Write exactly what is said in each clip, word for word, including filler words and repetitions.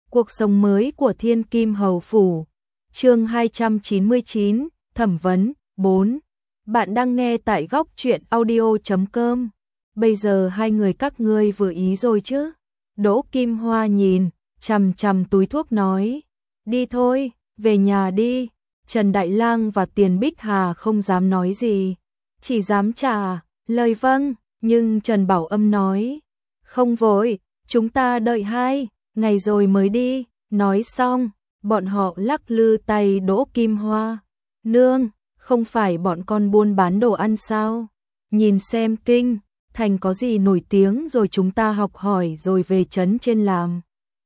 Cuộc sống mới của Thiên Kim Hầu Phủ. Chương hai trăm chín mươi chín, Thẩm vấn, bốn. Bạn đang nghe tại góc truyện audio chấm com. Bây giờ hai người các ngươi vừa ý rồi chứ? Đỗ Kim Hoa nhìn, chằm chằm túi thuốc nói. Đi thôi, về nhà đi. Trần Đại Lang và Tiền Bích Hà không dám nói gì, chỉ dám trả lời vâng, nhưng Trần Bảo Âm nói. Không vội, chúng ta đợi hai ngày rồi mới đi. Nói xong, bọn họ lắc lư tay Đỗ Kim Hoa. Nương, không phải bọn con buôn bán đồ ăn sao? Nhìn xem kinh thành có gì nổi tiếng rồi chúng ta học hỏi rồi về trấn trên làm.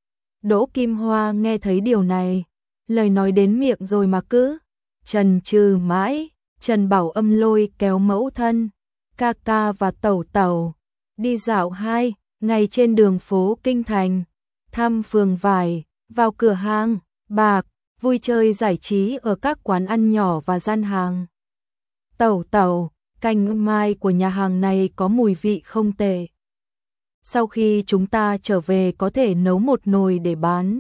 Đỗ Kim Hoa nghe thấy điều này, lời nói đến miệng rồi mà cứ chần chừ mãi. Trần Bảo Âm lôi kéo mẫu thân, ca ca và tẩu tẩu đi dạo hai ngày trên đường phố kinh thành, thăm phường vải, vào cửa hàng bạc, vui chơi giải trí ở các quán ăn nhỏ và gian hàng. Tẩu tẩu, canh mai của nhà hàng này có mùi vị không tệ. Sau khi chúng ta trở về có thể nấu một nồi để bán.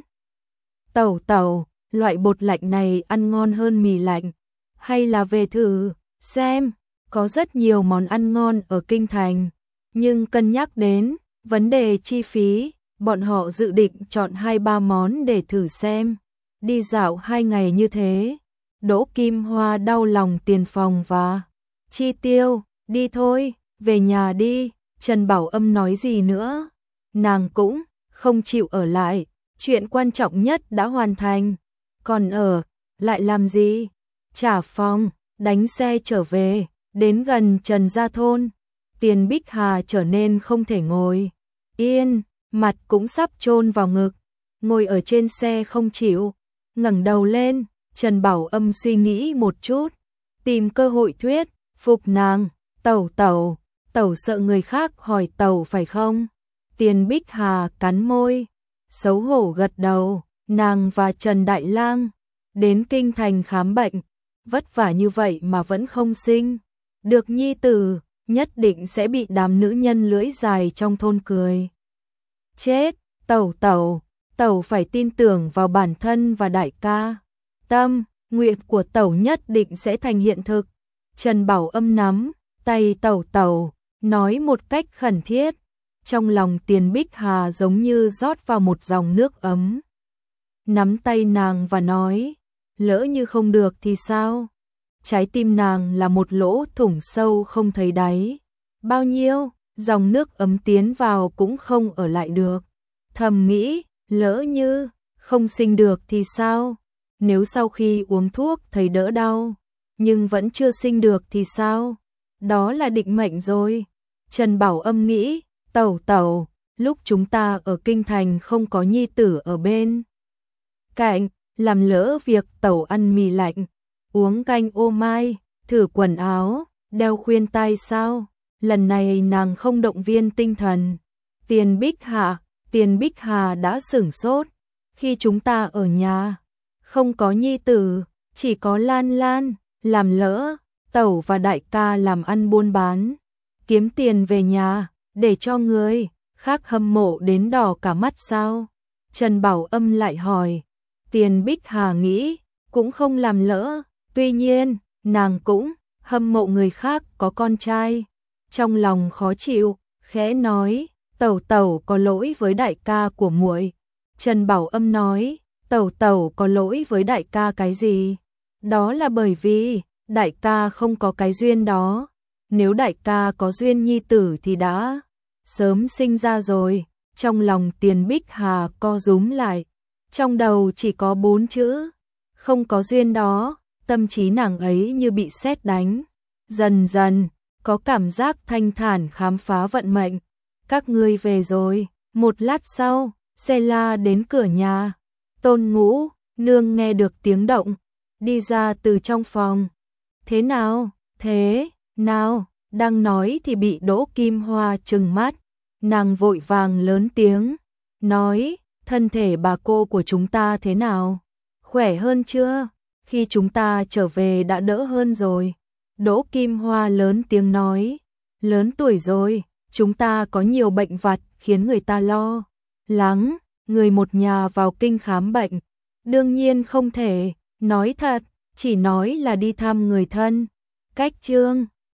Tẩu tẩu, loại bột lạnh này ăn ngon hơn mì lạnh. Hay là về thử xem, có rất nhiều món ăn ngon ở kinh thành. Nhưng cân nhắc đến vấn đề chi phí, bọn họ dự định chọn hai ba món để thử xem. Đi dạo hai ngày như thế, Đỗ Kim Hoa đau lòng tiền phòng và chi tiêu. Đi thôi, về nhà đi. Trần Bảo Âm nói gì nữa, nàng cũng không chịu ở lại. Chuyện quan trọng nhất đã hoàn thành, còn ở lại làm gì? Trả phòng, đánh xe trở về. Đến gần Trần Gia Thôn, Tiền Bích Hà trở nên không thể ngồi yên, mặt cũng sắp chôn vào ngực, ngồi ở trên xe không chịu ngẩng đầu lên. Trần Bảo Âm suy nghĩ một chút, tìm cơ hội thuyết phục nàng. Tẩu tẩu, tẩu sợ người khác hỏi tẩu phải không? Tiền Bích Hà cắn môi, xấu hổ gật đầu. Nàng và Trần Đại Lang đến kinh thành khám bệnh, vất vả như vậy mà vẫn không sinh được nhi tử, nhất định sẽ bị đám nữ nhân lưỡi dài trong thôn cười chết. Tẩu tẩu, tẩu phải tin tưởng vào bản thân và đại ca. Tâm nguyện của tẩu nhất định sẽ thành hiện thực. Trần Bảo Âm nắm tay tẩu tẩu, nói một cách khẩn thiết. Trong lòng Tiền Bích Hà giống như rót vào một dòng nước ấm. Nắm tay nàng và nói, lỡ như không được thì sao? Trái tim nàng là một lỗ thủng sâu không thấy đáy. Bao nhiêu dòng nước ấm tiến vào cũng không ở lại được. Thầm nghĩ, lỡ như không sinh được thì sao? Nếu sau khi uống thuốc thấy đỡ đau, nhưng vẫn chưa sinh được thì sao? Đó là định mệnh rồi. Trần Bảo Âm nghĩ, tẩu tẩu, lúc chúng ta ở kinh thành không có nhi tử ở bên cạnh, làm lỡ việc tẩu ăn mì lạnh, uống canh ô mai, thử quần áo, đeo khuyên tai sao? Lần này nàng không động viên tinh thần. Tiền Bích Hà, Tiền Bích Hà đã sửng sốt. Khi chúng ta ở nhà, không có nhi tử, chỉ có Lan Lan, làm lỡ tẩu và đại ca làm ăn buôn bán, kiếm tiền về nhà, để cho người khác hâm mộ đến đỏ cả mắt sao? Trần Bảo Âm lại hỏi. Tiền Bích Hà nghĩ, cũng không làm lỡ, tuy nhiên, nàng cũng hâm mộ người khác có con trai. Trong lòng khó chịu, khẽ nói, tẩu tẩu có lỗi với đại ca của muội. Trần Bảo Âm nói, tẩu tẩu có lỗi với đại ca cái gì? Đó là bởi vì đại ca không có cái duyên đó. Nếu đại ca có duyên nhi tử thì đã sớm sinh ra rồi. Trong lòng Tiền Bích Hà co rúm lại, trong đầu chỉ có bốn chữ, không có duyên đó. Tâm trí nàng ấy như bị sét đánh, dần dần có cảm giác thanh thản khám phá vận mệnh. Các ngươi về rồi. Một lát sau, xe la đến cửa nhà. Tôn Ngũ nương nghe được tiếng động, đi ra từ trong phòng. Thế nào? Thế nào? Đang nói thì bị Đỗ Kim Hoa trừng mắt. Nàng vội vàng lớn tiếng nói, thân thể bà cô của chúng ta thế nào? Khỏe hơn chưa? Khi chúng ta trở về đã đỡ hơn rồi. Đỗ Kim Hoa lớn tiếng nói, lớn tuổi rồi, chúng ta có nhiều bệnh vặt khiến người ta lo lắng. người một nhà vào kinh khám bệnh. Đương nhiên không thể, nói thật, chỉ nói là đi thăm người thân. Cách Trương